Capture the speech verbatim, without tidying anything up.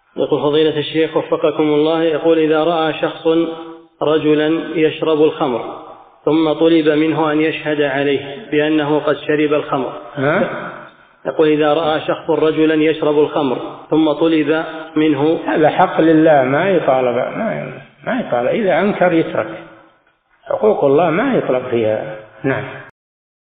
يقول فضيلة الشيخ وفقكم الله، يقول إذا رأى شخص رجلا يشرب الخمر ثم طلب منه أن يشهد عليه بأنه قد شرب الخمر، يقول إذا رأى شخص رجلا يشرب الخمر ثم طلب منه، هذا حق لله ما يطالب، ما يطالب، إذا أنكر يترك، حقوق الله ما يطلب فيها. نعم.